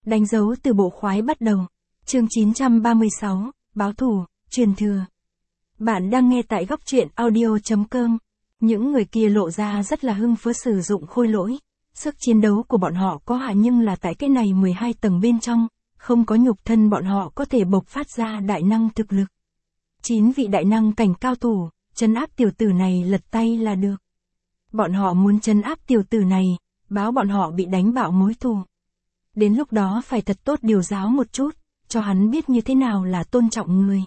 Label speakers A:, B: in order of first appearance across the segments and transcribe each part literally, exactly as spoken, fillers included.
A: Đánh dấu từ bộ khoái bắt đầu. Chương chín trăm ba mươi sáu, báo thù, truyền thừa. Bạn đang nghe tại góc truyện audio.com. Những người kia lộ ra rất là hưng phấn sử dụng khôi lỗi. Sức chiến đấu của bọn họ có hạn nhưng là tại cái này mười hai tầng bên trong, không có nhục thân bọn họ có thể bộc phát ra đại năng thực lực. Chín vị đại năng cảnh cao thủ, trấn áp tiểu tử này lật tay là được. Bọn họ muốn trấn áp tiểu tử này, báo bọn họ bị đánh bạo mối thù. Đến lúc đó phải thật tốt điều giáo một chút, cho hắn biết như thế nào là tôn trọng người.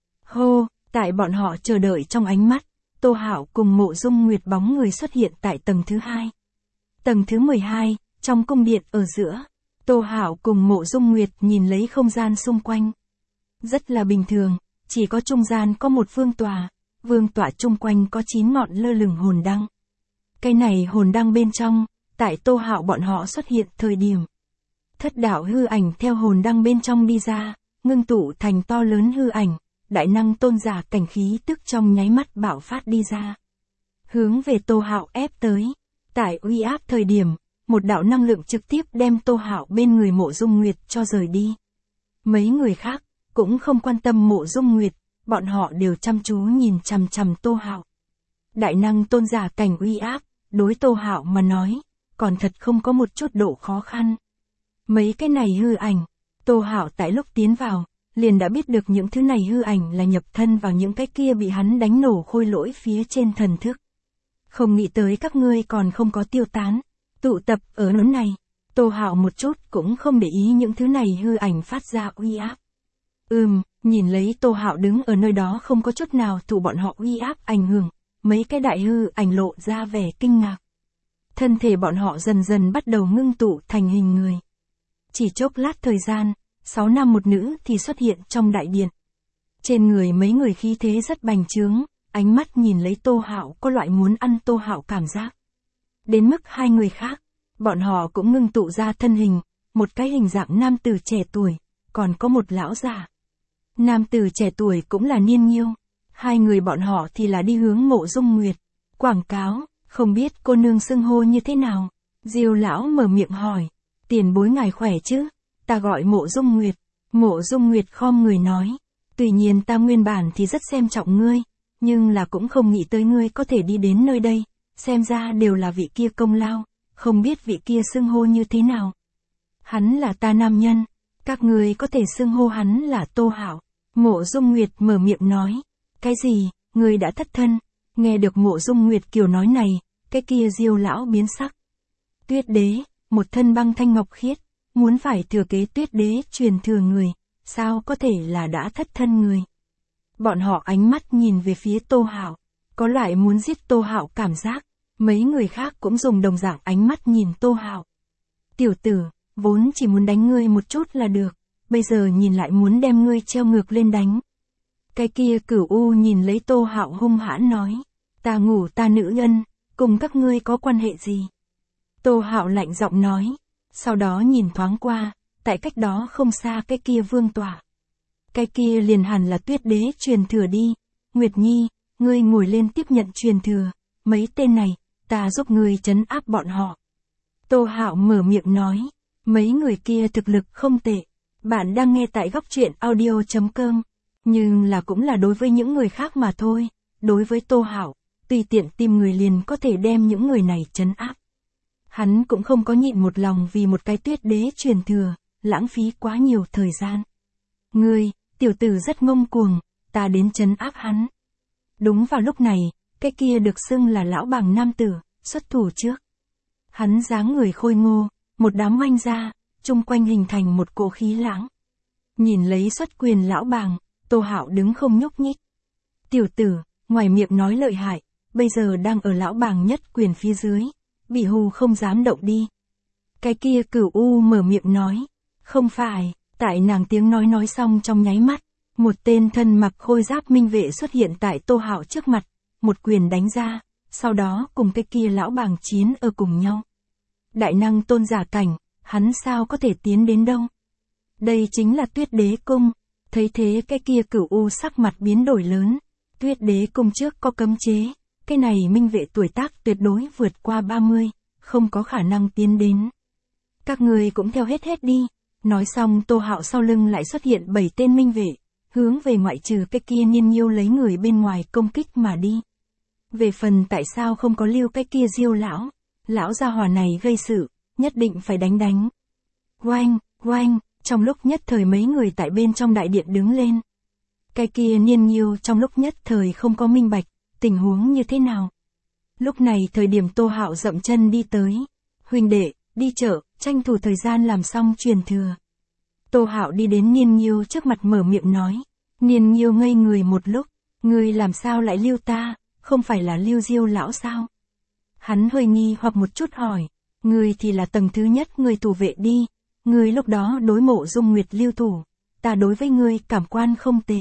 A: Hô, tại bọn họ chờ đợi trong ánh mắt, Tô Hạo cùng Mộ Dung Nguyệt bóng người xuất hiện tại tầng thứ hai. Tầng thứ mười hai, trong cung điện ở giữa, Tô Hạo cùng Mộ Dung Nguyệt nhìn lấy không gian xung quanh. Rất là bình thường, chỉ có trung gian có một vương tọa, vương tọa chung quanh có chín ngọn lơ lửng hồn đăng. Cái này hồn đăng bên trong, tại Tô Hạo bọn họ xuất hiện thời điểm. Thất đạo hư ảnh theo hồn đăng bên trong đi ra, ngưng tụ thành to lớn hư ảnh, đại năng tôn giả cảnh khí tức trong nháy mắt bạo phát đi ra. Hướng về Tô Hạo ép tới. Tại uy áp thời điểm, một đạo năng lượng trực tiếp đem Tô Hạo bên người Mộ Dung Nguyệt cho rời đi. Mấy người khác, cũng không quan tâm Mộ Dung Nguyệt, bọn họ đều chăm chú nhìn chằm chằm Tô Hạo. Đại năng tôn giả cảnh uy áp, đối Tô Hạo mà nói, còn thật không có một chút độ khó khăn. Mấy cái này hư ảnh, Tô Hạo tại lúc tiến vào, liền đã biết được những thứ này hư ảnh là nhập thân vào những cái kia bị hắn đánh nổ khôi lỗi phía trên thần thức. Không nghĩ tới các ngươi còn không có tiêu tán, tụ tập ở nơi này. Tô Hạo một chút cũng không để ý những thứ này hư ảnh phát ra uy áp. Ừm, nhìn lấy Tô Hạo đứng ở nơi đó không có chút nào thụ bọn họ uy áp ảnh hưởng, mấy cái đại hư ảnh lộ ra vẻ kinh ngạc. Thân thể bọn họ dần dần bắt đầu ngưng tụ thành hình người. Chỉ chốc lát thời gian, sáu nam một nữ thì xuất hiện trong đại điện. Trên người mấy người khí thế rất bành trướng, ánh mắt nhìn lấy Tô Hạo có loại muốn ăn Tô Hạo cảm giác. Đến mức hai người khác, bọn họ cũng ngưng tụ ra thân hình, một cái hình dạng nam tử trẻ tuổi, còn có một lão già. Nam tử trẻ tuổi cũng là Niên Nghiêu, hai người bọn họ thì là đi hướng Mộ Dung Nguyệt. Quảng cáo, không biết cô nương xưng hô như thế nào? Diêu lão mở miệng hỏi. Tiền bối ngài khỏe chứ? Ta gọi Mộ Dung Nguyệt. Mộ Dung Nguyệt khom người nói. Tuy nhiên ta nguyên bản thì rất xem trọng ngươi, nhưng là cũng không nghĩ tới ngươi có thể đi đến nơi đây, xem ra đều là vị kia công lao, không biết vị kia xưng hô như thế nào. Hắn là ta nam nhân, các ngươi có thể xưng hô hắn là Tô Hạo. Mộ Dung Nguyệt mở miệng nói. Cái gì, ngươi đã thất thân? Nghe được Mộ Dung Nguyệt kiểu nói này, cái kia Diêu lão biến sắc. Tuyết đế, một thân băng thanh ngọc khiết, muốn phải thừa kế Tuyết đế truyền thừa người, sao có thể là đã thất thân người? Bọn họ ánh mắt nhìn về phía Tô Hạo, có loại muốn giết Tô Hạo cảm giác, mấy người khác cũng dùng đồng dạng ánh mắt nhìn Tô Hạo. Tiểu tử, vốn chỉ muốn đánh ngươi một chút là được, bây giờ nhìn lại muốn đem ngươi treo ngược lên đánh. Cái kia Cửu U nhìn lấy Tô Hạo hung hãn nói, ta ngủ ta nữ nhân, cùng các ngươi có quan hệ gì? Tô Hạo lạnh giọng nói, sau đó nhìn thoáng qua, tại cách đó không xa cái kia vương tọa. Cái kia liền hẳn là Tuyết đế truyền thừa đi. Nguyệt Nhi, ngươi ngồi lên tiếp nhận truyền thừa, mấy tên này, ta giúp ngươi trấn áp bọn họ. Tô Hạo mở miệng nói, mấy người kia thực lực không tệ. Bạn đang nghe tại góc truyện audio.com, nhưng là cũng là đối với những người khác mà thôi. Đối với Tô Hạo, tùy tiện tìm người liền có thể đem những người này trấn áp. Hắn cũng không có nhịn một lòng vì một cái Tuyết đế truyền thừa, lãng phí quá nhiều thời gian. Ngươi, tiểu tử rất ngông cuồng, ta đến trấn áp hắn. Đúng vào lúc này, cái kia được xưng là lão bàng nam tử, xuất thủ trước. Hắn dáng người khôi ngô, một đám oanh ra, chung quanh hình thành một cỗ khí lãng. Nhìn lấy xuất quyền lão bàng, Tô Hạo đứng không nhúc nhích. Tiểu tử, ngoài miệng nói lợi hại, bây giờ đang ở lão bàng nhất quyền phía dưới, bị hù không dám động đi. Cái kia Cửu U mở miệng nói, không phải. Tại nàng tiếng nói nói xong trong nháy mắt, một tên thân mặc khôi giáp minh vệ xuất hiện tại Tô Hạo trước mặt, một quyền đánh ra, sau đó cùng cái kia lão bàng chiến ở cùng nhau. Đại năng tôn giả cảnh, hắn sao có thể tiến đến đâu? Đây chính là Tuyết đế cung. Thấy thế cái kia Cửu U sắc mặt biến đổi lớn. Tuyết đế cung trước có cấm chế, cái này minh vệ tuổi tác tuyệt đối vượt qua ba mươi, không có khả năng tiến đến. Các người cũng theo hết hết đi. Nói xong Tô Hạo sau lưng lại xuất hiện bảy tên minh vệ, hướng về ngoại trừ cái kia Niên Nhiêu lấy người bên ngoài công kích mà đi. Về phần tại sao không có lưu cái kia Diêu lão, lão gia hỏa này gây sự, nhất định phải đánh đánh. Oanh, oanh, trong lúc nhất thời mấy người tại bên trong đại điện đứng lên. Cái kia Niên Nhiêu trong lúc nhất thời không có minh bạch, tình huống như thế nào. Lúc này thời điểm Tô Hạo dậm chân đi tới. Huynh đệ, đi chợ, tranh thủ thời gian làm xong truyền thừa. Tô Hạo đi đến Niên Nhiêu trước mặt mở miệng nói. Niên Nhiêu ngây người một lúc, ngươi làm sao lại lưu ta, không phải là lưu Diêu lão sao? Hắn hơi nghi hoặc một chút hỏi, ngươi thì là tầng thứ nhất người thủ vệ đi, ngươi lúc đó đối Mộ Dung Nguyệt lưu thủ, ta đối với ngươi cảm quan không tệ.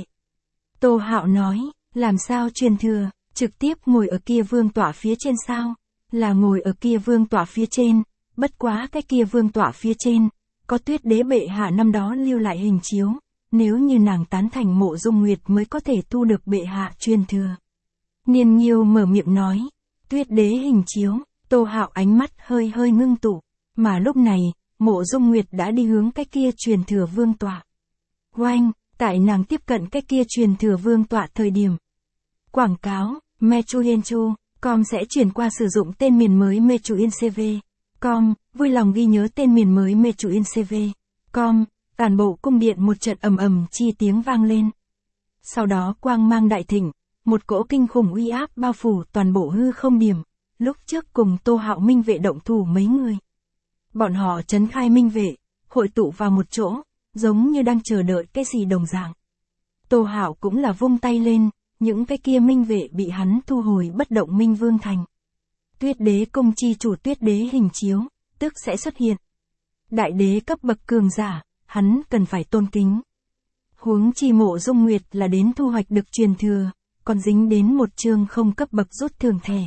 A: Tô Hạo nói, làm sao truyền thừa, trực tiếp ngồi ở kia vương tọa phía trên sao? Là ngồi ở kia vương tọa phía trên, bất quá cái kia vương tọa phía trên, có Tuyết Đế bệ hạ năm đó lưu lại hình chiếu, nếu như nàng tán thành Mộ Dung Nguyệt mới có thể thu được bệ hạ truyền thừa. Niên Nhiêu mở miệng nói, Tuyết Đế hình chiếu, Tô Hạo ánh mắt hơi hơi ngưng tụ, mà lúc này, Mộ Dung Nguyệt đã đi hướng cái kia truyền thừa vương tọa. Oanh, tại nàng tiếp cận cái kia truyền thừa vương tọa thời điểm. Quảng cáo, Mechuyenchu, com sẽ chuyển qua sử dụng tên miền mới Mechuincv. Com, vui lòng ghi nhớ tên miền mới Mechuincv. Com, toàn bộ cung điện một trận ầm ầm chi tiếng vang lên. Sau đó quang mang đại thịnh, một cỗ kinh khủng uy áp bao phủ toàn bộ hư không điểm. Lúc trước cùng Tô Hạo minh vệ động thủ mấy người. Bọn họ trấn khai minh vệ, hội tụ vào một chỗ, giống như đang chờ đợi cái gì đồng dạng. Tô Hạo cũng là vung tay lên, những cái kia minh vệ bị hắn thu hồi bất động minh vương thành. Tuyết Đế công chi chủ Tuyết Đế hình chiếu, tức sẽ xuất hiện. Đại đế cấp bậc cường giả, hắn cần phải tôn kính. Huống chi Mộ Dung Nguyệt là đến thu hoạch được truyền thừa, còn dính đến một chương không cấp bậc rút thường thẻ.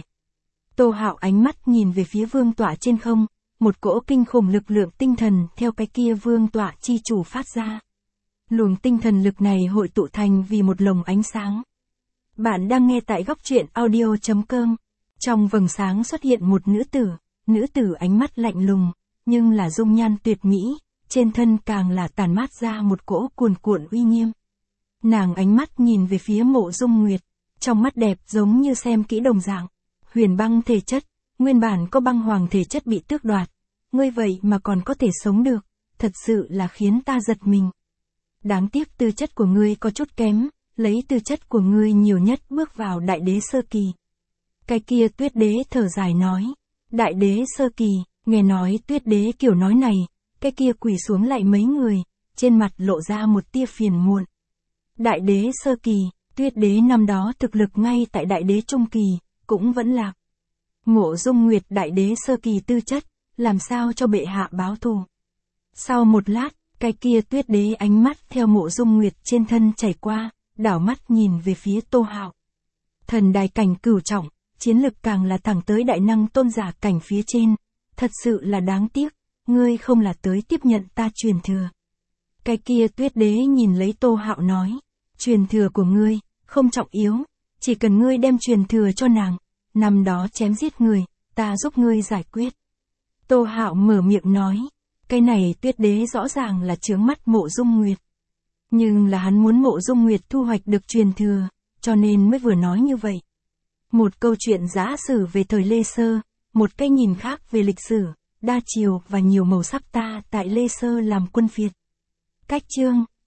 A: Tô Hạo ánh mắt nhìn về phía vương tọa trên không, một cỗ kinh khủng lực lượng tinh thần theo cái kia vương tọa chi chủ phát ra. Luồng tinh thần lực này hội tụ thành vì một lồng ánh sáng. Bạn đang nghe tại góc truyện audio chấm com. Trong vầng sáng xuất hiện một nữ tử, nữ tử ánh mắt lạnh lùng, nhưng là dung nhan tuyệt mỹ, trên thân càng là tàn mát ra một cỗ cuồn cuộn uy nghiêm. Nàng ánh mắt nhìn về phía Mộ Dung Nguyệt, trong mắt đẹp giống như xem kỹ đồng dạng. Huyền băng thể chất, nguyên bản có băng hoàng thể chất bị tước đoạt, ngươi vậy mà còn có thể sống được, thật sự là khiến ta giật mình. Đáng tiếc tư chất của ngươi có chút kém, lấy tư chất của ngươi nhiều nhất bước vào đại đế sơ kỳ. Cái kia Tuyết Đế thở dài nói, đại đế sơ kỳ, nghe nói Tuyết Đế kiểu nói này, cái kia quỳ xuống lại mấy người, trên mặt lộ ra một tia phiền muộn. Đại đế sơ kỳ, Tuyết Đế năm đó thực lực ngay tại đại đế trung kỳ, cũng vẫn lạc. Mộ Dung Nguyệt đại đế sơ kỳ tư chất, làm sao cho bệ hạ báo thù. Sau một lát, cái kia Tuyết Đế ánh mắt theo Mộ Dung Nguyệt trên thân chảy qua, đảo mắt nhìn về phía Tô Hạo. Thần đài cảnh cửu trọng, chiến lực càng là thẳng tới đại năng tôn giả cảnh phía trên, thật sự là đáng tiếc, ngươi không là tới tiếp nhận ta truyền thừa. Cái kia Tuyết Đế nhìn lấy Tô Hạo nói, truyền thừa của ngươi, không trọng yếu, chỉ cần ngươi đem truyền thừa cho nàng, năm đó chém giết người, ta giúp ngươi giải quyết. Tô Hạo mở miệng nói, cái này Tuyết Đế rõ ràng là chướng mắt Mộ Dung Nguyệt. Nhưng là hắn muốn Mộ Dung Nguyệt thu hoạch được truyền thừa, cho nên mới vừa nói như vậy. Một câu chuyện giả sử về thời Lê Sơ, một cái nhìn khác về lịch sử, đa chiều và nhiều màu sắc ta tại Lê Sơ làm quân phiệt. Cách chương